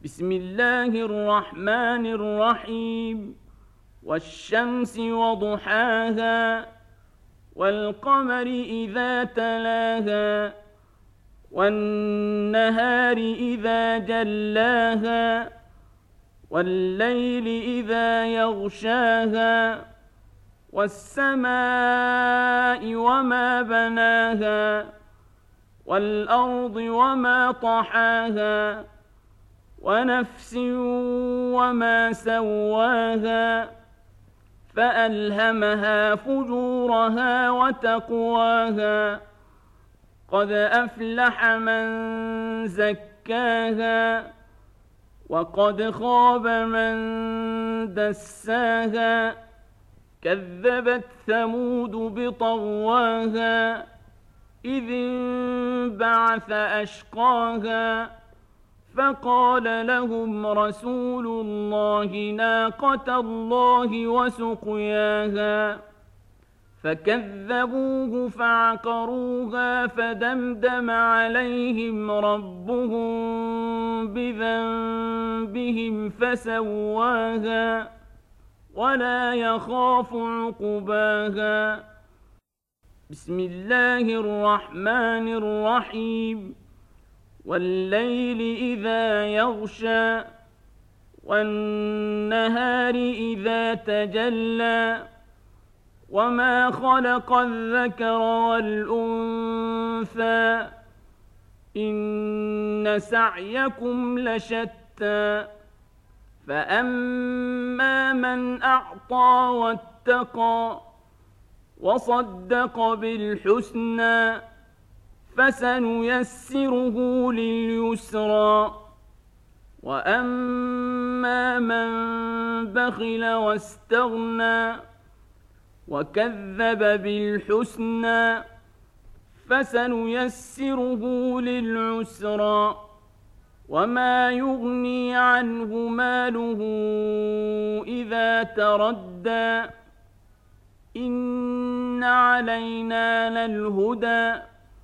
بسم الله الرحمن الرحيم والشمس وضحاها والقمر إذا تلاها والنهار إذا جلاها والليل إذا يغشاها والسماء وما بناها والأرض وما طحاها ونفس وما سواها فألهمها فجورها وتقواها قد أفلح من زكاها وقد خاب من دساها كذبت ثمود بطغواها إذ انبعث أشقاها فقال لهم رسول الله ناقة الله وسقياها فكذبوه فعقروها فدمدم عليهم ربهم بذنبهم فسواها ولا يخاف عقباها بسم الله الرحمن الرحيم والليل إذا يغشى والنهار إذا تجلى وما خلق الذكر والأنثى إن سعيكم لشتى فأما من أعطى واتقى وصدق بالحسنى فسنيسره لليسرى وأما من بخل واستغنى وكذب بالحسنى فسنيسره للعسرى وما يغني عنه ماله إذا تردى إن علينا للهدى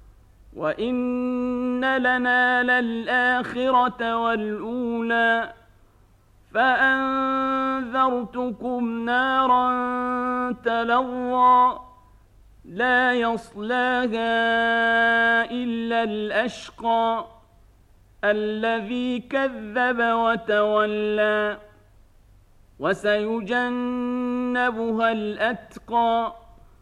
وإن لنا للآخرة والأولى فأنذرتكم نارا تلظى لا يصلاها إلا الأشقى الذي كذب وتولى وسيجنبها الأتقى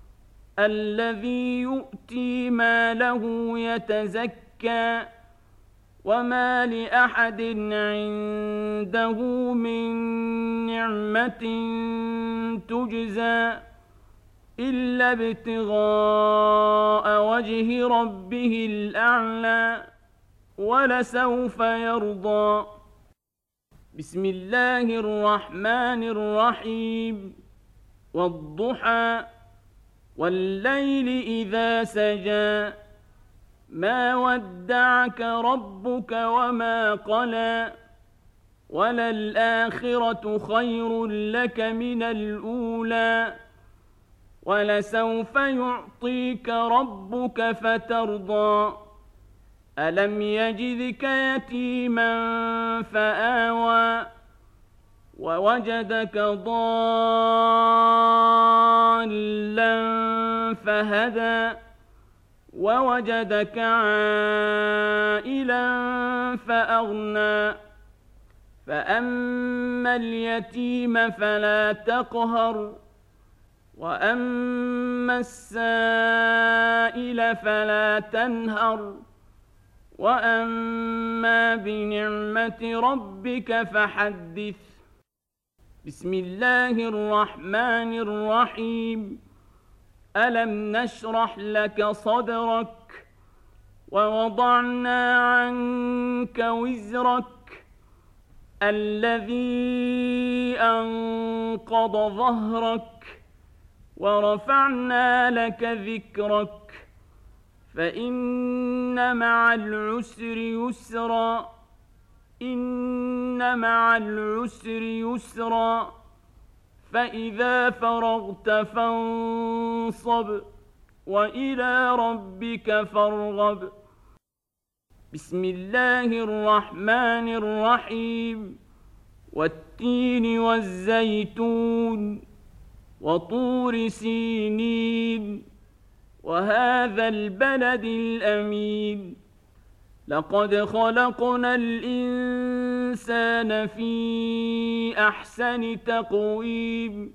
الذي يؤتي ماله يتزكى وما لأحد عنده من نعمة تجزى إلا ابتغاء وجه ربه الأعلى ولسوف يرضى بسم الله الرحمن الرحيم والضحى والليل إذا سجى ما ودعك ربك وما قلى وللآخرة خير لك من الأولى ولسوف يعطيك ربك فترضى ألم يجدك يتيما فآوى ووجدك ضالا فهدى ووجدك عائلا فأغنى فأما اليتيم فلا تقهر وأما السائل فلا تنهر وأما بنعمة ربك فحدث بسم الله الرحمن الرحيم ألم نشرح لك صدرك ووضعنا عنك وزرك الذي أنقض ظهرك ورفعنا لك ذكرك فإن مع العسر يسرا إن مع العسر يسرا فإذا فرغت فانصب وإلى ربك فارغب بسم الله الرحمن الرحيم والتين والزيتون وطور سينين وهذا البلد الأمين لقد خلقنا الإنسان في أحسن تقويم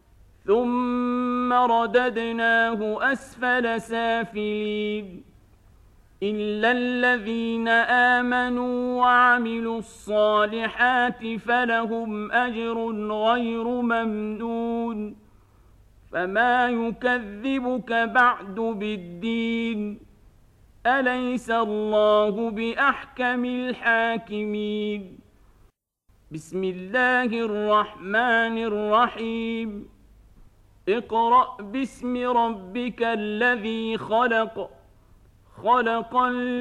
ثم رددناه أسفل سافلين إلا الذين آمنوا وعملوا الصالحات فلهم أجر غير ممنون فما يكذبك بعد بالدين أليس الله بأحكم الحاكمين بسم الله الرحمن الرحيم اقرأ باسم ربك الذي خلق خلق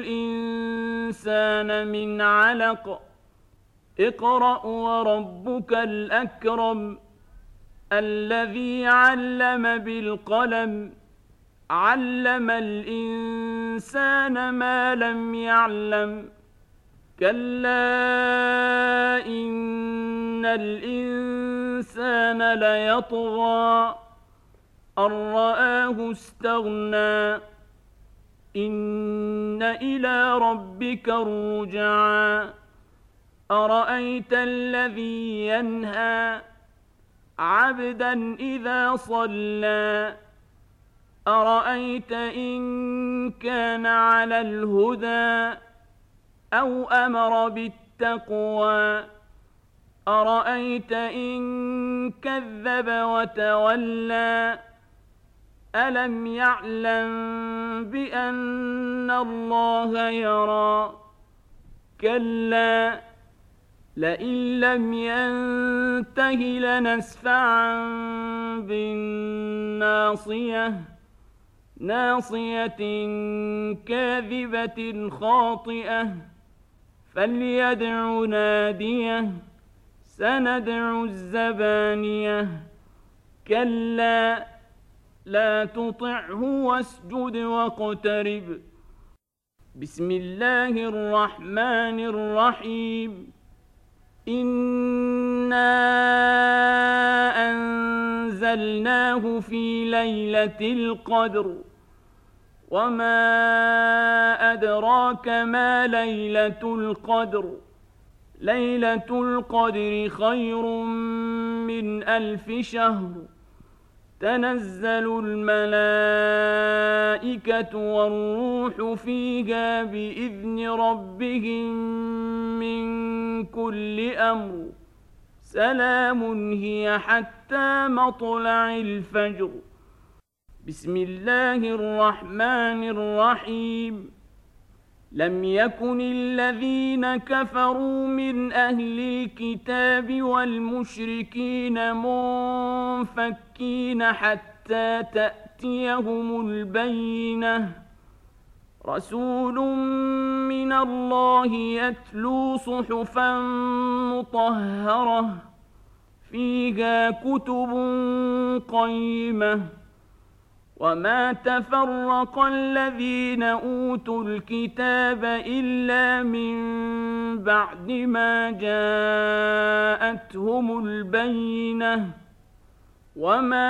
الإنسان من علق اقرأ وربك الأكرم الذي علم بالقلم علم الإنسان ما لم يعلم كلا إن الإنسان ليطغى أن رآه استغنى إن إلى ربك الرجعى أرأيت الذي ينهى عبدا إذا صلى أرأيت إن كان على الهدى أو أمر بالتقوى أرأيت إن كذب وتولى ألم يعلم بأن الله يرى كلا لئن لم ينته لنسفعا بالناصية ناصية كاذبة خاطئة فليدع ناديه سندع الزبانية كلا لا تطعه واسجد واقترب بسم الله الرحمن الرحيم إنا أنزلناه في ليلة القدر وما أدراك ما ليلة القدر ليلة القدر خير من 1000 شهر تنزل الملائكة والروح فيها بإذن ربهم من كل أمر سلام هي حتى مطلع الفجر بسم الله الرحمن الرحيم لم يكن الذين كفروا من أهل الكتاب والمشركين منفكين حتى تأتيهم البينة رسول من الله يتلو صحفا مطهرة فيها كتب قيمة وما تفرق الذين أوتوا الكتاب إلا من بعد ما جاءتهم البينة وما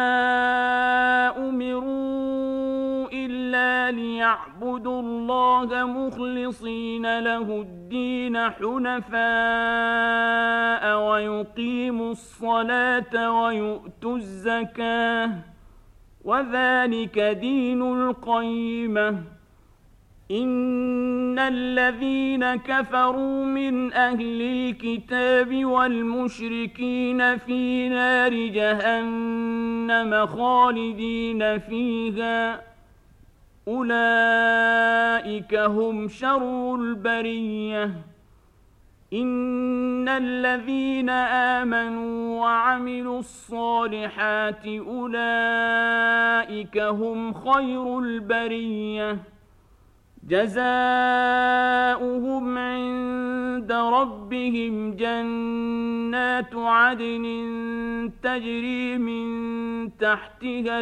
أمروا إلا ليعبدوا الله مخلصين له الدين حنفاء ويقيموا الصلاة ويؤتوا الزكاة وذلك دين القيمة إن الذين كفروا من أهل الكتاب والمشركين في نار جهنم خالدين فيها أولئك هم شر البرية إن الذين آمنوا وعملوا الصالحات أولئك هم خير البرية جزاؤهم عند ربهم جنات عدن تجري من تحتها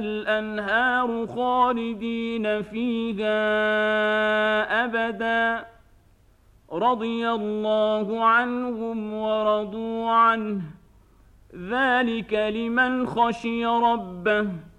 الأنهار خالدين فيها أبدا رضي الله عنهم ورضوا عنه ذلك لمن خشي ربه